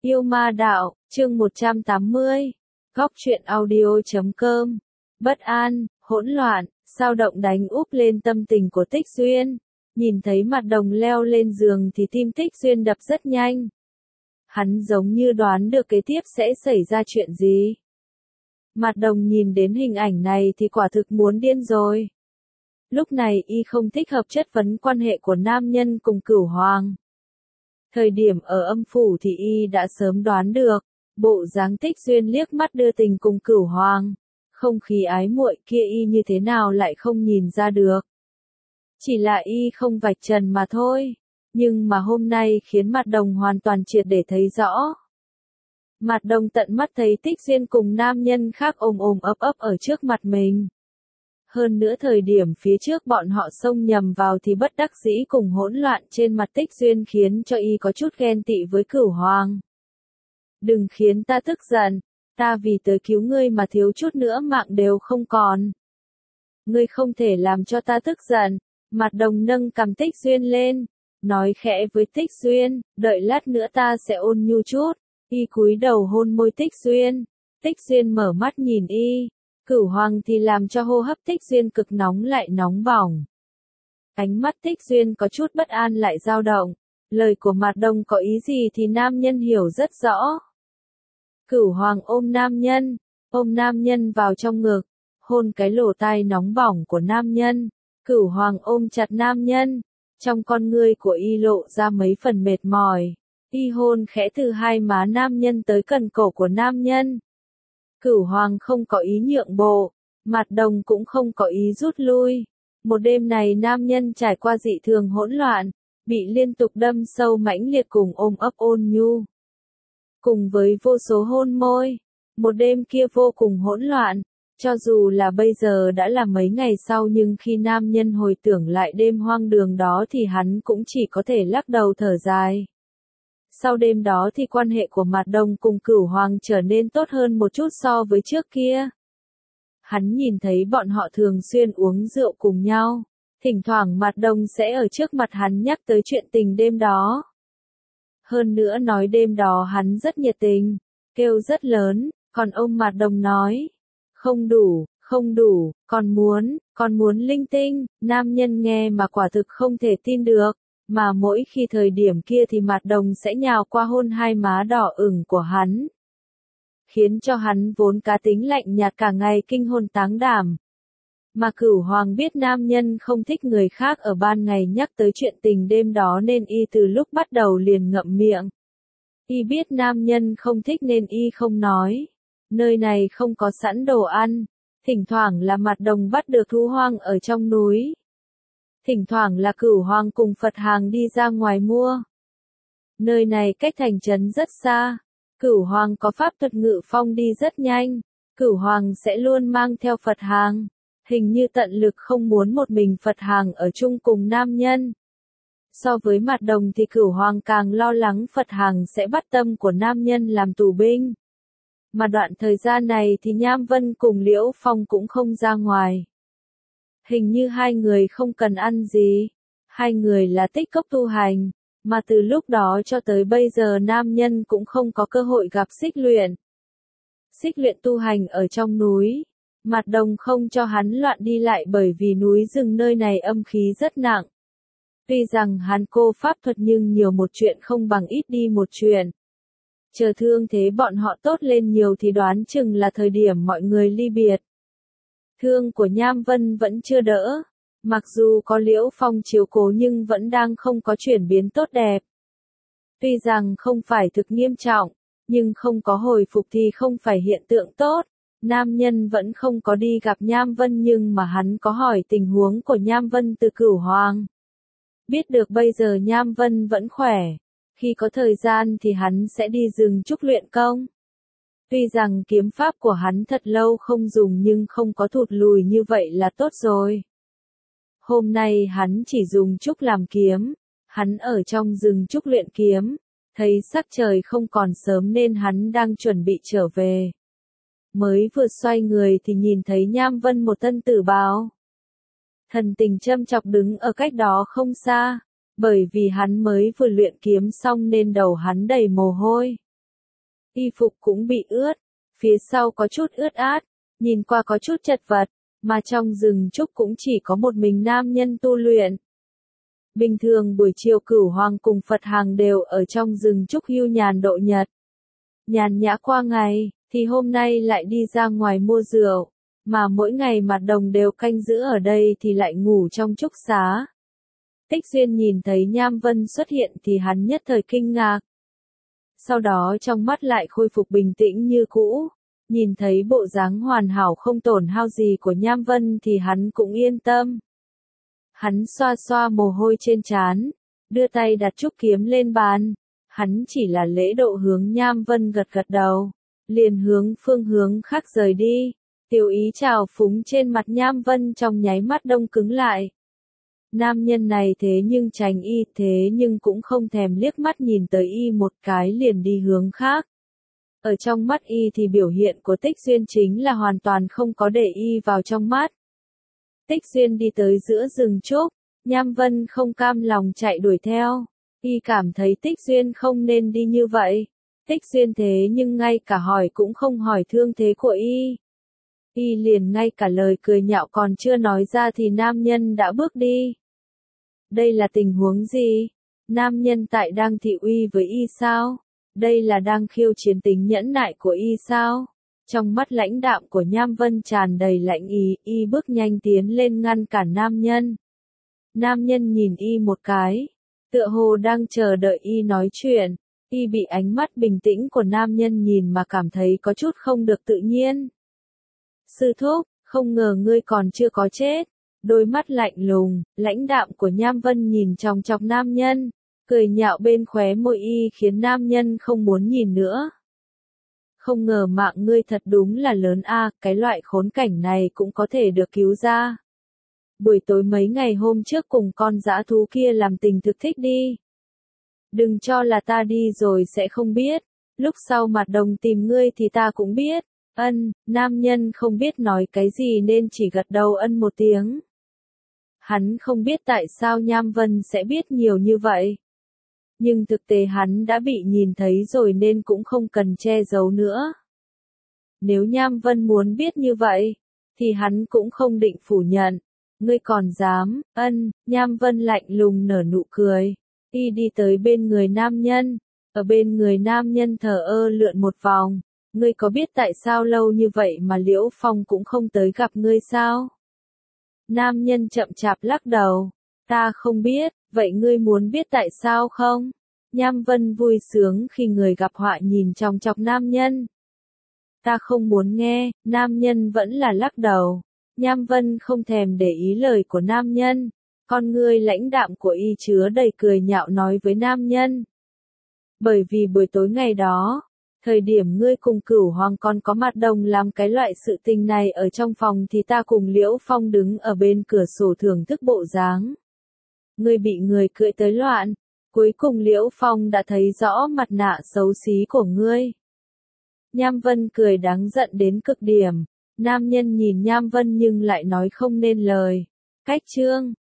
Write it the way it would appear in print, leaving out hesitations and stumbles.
Yêu ma đạo, chương 180. Góc truyện audio.com. Bất an, hỗn loạn, sao động đánh úp lên tâm tình của Tích Xuyên. Nhìn thấy Mặt Đồng leo lên giường thì tim Tích Xuyên đập rất nhanh. Hắn giống như đoán được kế tiếp sẽ xảy ra chuyện gì. Mặt Đồng nhìn đến hình ảnh này thì quả thực muốn điên rồi. Lúc này y không thích hợp chất vấn quan hệ của nam nhân cùng Cửu Hoàng. Thời điểm ở âm phủ thì y đã sớm đoán được, bộ dáng Tích Xuyên liếc mắt đưa tình cùng Cửu Hoàng, không khí ái muội kia y như thế nào lại không nhìn ra được. Chỉ là y không vạch trần mà thôi, nhưng mà hôm nay khiến Mặt Đồng hoàn toàn triệt để thấy rõ. Mặt Đồng tận mắt thấy Tích Xuyên cùng nam nhân khác ôm ôm ấp ấp ở trước mặt mình. Hơn nữa thời điểm phía trước bọn họ xông nhầm vào thì bất đắc dĩ cùng hỗn loạn trên mặt Tích Xuyên khiến cho y có chút ghen tị với Cửu Hoàng. Đừng khiến ta tức giận, ta vì tới cứu ngươi mà thiếu chút nữa mạng đều không còn. Ngươi không thể làm cho ta tức giận. Mặt Đồng nâng cằm Tích Xuyên lên, nói khẽ với Tích Xuyên, đợi lát nữa ta sẽ ôn nhu chút. Y cúi đầu hôn môi Tích Xuyên. Tích Xuyên mở mắt nhìn y. Cửu Hoàng thì làm cho hô hấp Tích Xuyên cực nóng lại nóng bỏng. Ánh mắt Tích Xuyên có chút bất an lại dao động. Lời của Mặt Đồng có ý gì thì nam nhân hiểu rất rõ. Cửu Hoàng ôm nam nhân vào trong ngực, hôn cái lỗ tai nóng bỏng của nam nhân. Cửu Hoàng ôm chặt nam nhân, trong con ngươi của y lộ ra mấy phần mệt mỏi. Y hôn khẽ từ hai má nam nhân tới cần cổ của nam nhân. Cửu Hoàng không có ý nhượng bộ, Mặt Đồng cũng không có ý rút lui. Một đêm này nam nhân trải qua dị thường hỗn loạn, bị liên tục đâm sâu mãnh liệt cùng ôm ấp ôn nhu. Cùng với vô số hôn môi, một đêm kia vô cùng hỗn loạn, cho dù là bây giờ đã là mấy ngày sau nhưng khi nam nhân hồi tưởng lại đêm hoang đường đó thì hắn cũng chỉ có thể lắc đầu thở dài. Sau đêm đó thì quan hệ của Mặt Đồng cùng Cửu Hoàng trở nên tốt hơn một chút so với trước kia. Hắn nhìn thấy bọn họ thường xuyên uống rượu cùng nhau, thỉnh thoảng Mặt Đồng sẽ ở trước mặt hắn nhắc tới chuyện tình đêm đó. Hơn nữa nói đêm đó hắn rất nhiệt tình, kêu rất lớn, còn ông Mặt Đồng nói, không đủ, còn muốn linh tinh. Nam nhân nghe mà quả thực không thể tin được. Mà mỗi khi thời điểm kia thì Mặt Đồng sẽ nhào qua hôn hai má đỏ ửng của hắn. Khiến cho hắn vốn cá tính lạnh nhạt cả ngày kinh hồn táng đảm. Mà Cửu Hoàng biết nam nhân không thích người khác ở ban ngày nhắc tới chuyện tình đêm đó nên y từ lúc bắt đầu liền ngậm miệng. Y biết nam nhân không thích nên y không nói. Nơi này không có sẵn đồ ăn. Thỉnh thoảng là Mặt Đồng bắt được thú hoang ở trong núi. Thỉnh thoảng là Cửu Hoàng cùng Phật hàng đi ra ngoài mua. Nơi này cách thành trấn rất xa. Cửu Hoàng có pháp thuật ngự phong đi rất nhanh. Cửu Hoàng sẽ luôn mang theo Phật hàng. Hình như tận lực không muốn một mình Phật hàng ở chung cùng nam nhân. So với Mặt Đồng thì Cửu Hoàng càng lo lắng Phật hàng sẽ bắt tâm của nam nhân làm tù binh. Mà đoạn thời gian này thì Nham Vân cùng Liễu Phong cũng không ra ngoài. Hình như hai người không cần ăn gì. Hai người là tích cốc tu hành. Mà từ lúc đó cho tới bây giờ nam nhân cũng không có cơ hội gặp Xích Luyện. Xích Luyện tu hành ở trong núi. Mặt Đồng không cho hắn loạn đi lại bởi vì núi rừng nơi này âm khí rất nặng. Tuy rằng hắn cô pháp thuật nhưng nhiều một chuyện không bằng ít đi một chuyện. Chờ thương thế bọn họ tốt lên nhiều thì đoán chừng là thời điểm mọi người ly biệt. Thương của Nham Vân vẫn chưa đỡ. Mặc dù có Liễu Phong chiếu cố nhưng vẫn đang không có chuyển biến tốt đẹp. Tuy rằng không phải thực nghiêm trọng, nhưng không có hồi phục thì không phải hiện tượng tốt. Nam nhân vẫn không có đi gặp Nham Vân nhưng mà hắn có hỏi tình huống của Nham Vân từ Cửu Hoàng. Biết được bây giờ Nham Vân vẫn khỏe. Khi có thời gian thì hắn sẽ đi rừng trúc luyện công. Tuy rằng kiếm pháp của hắn thật lâu không dùng nhưng không có thụt lùi như vậy là tốt rồi. Hôm nay hắn chỉ dùng trúc làm kiếm. Hắn ở trong rừng trúc luyện kiếm. Thấy sắc trời không còn sớm nên hắn đang chuẩn bị trở về. Mới vừa xoay người thì nhìn thấy Nham Vân một thân tử bào. Thần tình châm chọc đứng ở cách đó không xa. Bởi vì hắn mới vừa luyện kiếm xong nên đầu hắn đầy mồ hôi. y phục cũng bị ướt, phía sau có chút ướt át, nhìn qua có chút chật vật, mà trong rừng trúc cũng chỉ có một mình nam nhân tu luyện. Bình thường buổi chiều Cửu Hoàng cùng Phật Hàng đều ở trong rừng trúc hưu nhàn độ nhật. Nhàn nhã qua ngày, thì hôm nay lại đi ra ngoài mua rượu, mà mỗi ngày Mạt Đồng đều canh giữ ở đây thì lại ngủ trong trúc xá. Tích Xuyên nhìn thấy Nham Vân xuất hiện thì hắn nhất thời kinh ngạc. Sau đó trong mắt lại khôi phục bình tĩnh như cũ, nhìn thấy bộ dáng hoàn hảo không tổn hao gì của Nham Vân thì hắn cũng yên tâm. Hắn xoa xoa mồ hôi trên trán, đưa tay đặt trúc kiếm lên bàn, hắn chỉ là lễ độ hướng Nham Vân gật gật đầu, liền hướng phương hướng khác rời đi. Tiểu ý trào phúng trên mặt Nham Vân trong nháy mắt đông cứng lại. Nam nhân này thế nhưng tránh y, thế nhưng cũng không thèm liếc mắt nhìn tới y một cái liền đi hướng khác. Ở trong mắt y thì biểu hiện của Tích Xuyên chính là hoàn toàn không có để y vào trong mắt. Tích Xuyên đi tới giữa rừng trúc, Nham Vân không cam lòng chạy đuổi theo. Y cảm thấy Tích Xuyên không nên đi như vậy. Tích Xuyên thế nhưng ngay cả hỏi cũng không hỏi thương thế của y. Y liền ngay cả lời cười nhạo còn chưa nói ra thì nam nhân đã bước đi. Đây là tình huống gì? Nam nhân tại đang thị uy với y sao? Đây là đang khiêu chiến tính nhẫn nại của y sao? Trong mắt lãnh đạm của Nham Vân tràn đầy lạnh ý, y bước nhanh tiến lên ngăn cản nam nhân. Nam nhân nhìn y một cái, tựa hồ đang chờ đợi y nói chuyện. Y bị ánh mắt bình tĩnh của nam nhân nhìn mà cảm thấy có chút không được tự nhiên. Sư thúc, không ngờ ngươi còn chưa có chết. Đôi mắt lạnh lùng, lãnh đạm của Nham Vân nhìn chòng chọc nam nhân, cười nhạo bên khóe môi y khiến nam nhân không muốn nhìn nữa. Không ngờ mạng ngươi thật đúng là lớn a, cái loại khốn cảnh này cũng có thể được cứu ra. Buổi tối mấy ngày hôm trước cùng con dã thú kia làm tình thực thích đi. Đừng cho là ta đi rồi sẽ không biết, lúc sau Mạt Đồng tìm ngươi thì ta cũng biết. Ân, nam nhân không biết nói cái gì nên chỉ gật đầu ân một tiếng. Hắn không biết tại sao Nham Vân sẽ biết nhiều như vậy. Nhưng thực tế hắn đã bị nhìn thấy rồi nên cũng không cần che giấu nữa. Nếu Nham Vân muốn biết như vậy, thì hắn cũng không định phủ nhận. Ngươi còn dám, Nham Vân lạnh lùng nở nụ cười. Y đi tới bên người nam nhân, ở bên người nam nhân thờ ơ lượn một vòng. Ngươi có biết tại sao lâu như vậy mà Liễu Phong cũng không tới gặp ngươi sao? Nam nhân chậm chạp lắc đầu. Ta không biết, vậy ngươi muốn biết tại sao không? Nham Vân vui sướng khi người gặp họa nhìn chòng chọc nam nhân. Ta không muốn nghe, nam nhân vẫn là lắc đầu. Nham Vân không thèm để ý lời của nam nhân. Con ngươi lãnh đạm của y chứa đầy cười nhạo nói với nam nhân. Bởi vì buổi tối ngày đó, thời điểm ngươi cùng Cửu Hoàng còn có Mạt Đồng làm cái loại sự tình này ở trong phòng thì ta cùng Liễu Phong đứng ở bên cửa sổ thưởng thức bộ dáng. Ngươi bị người cưỡi tới loạn, cuối cùng Liễu Phong đã thấy rõ mặt nạ xấu xí của ngươi. Nham Vân cười đáng giận đến cực điểm, nam nhân nhìn Nham Vân nhưng lại nói không nên lời. Cách chương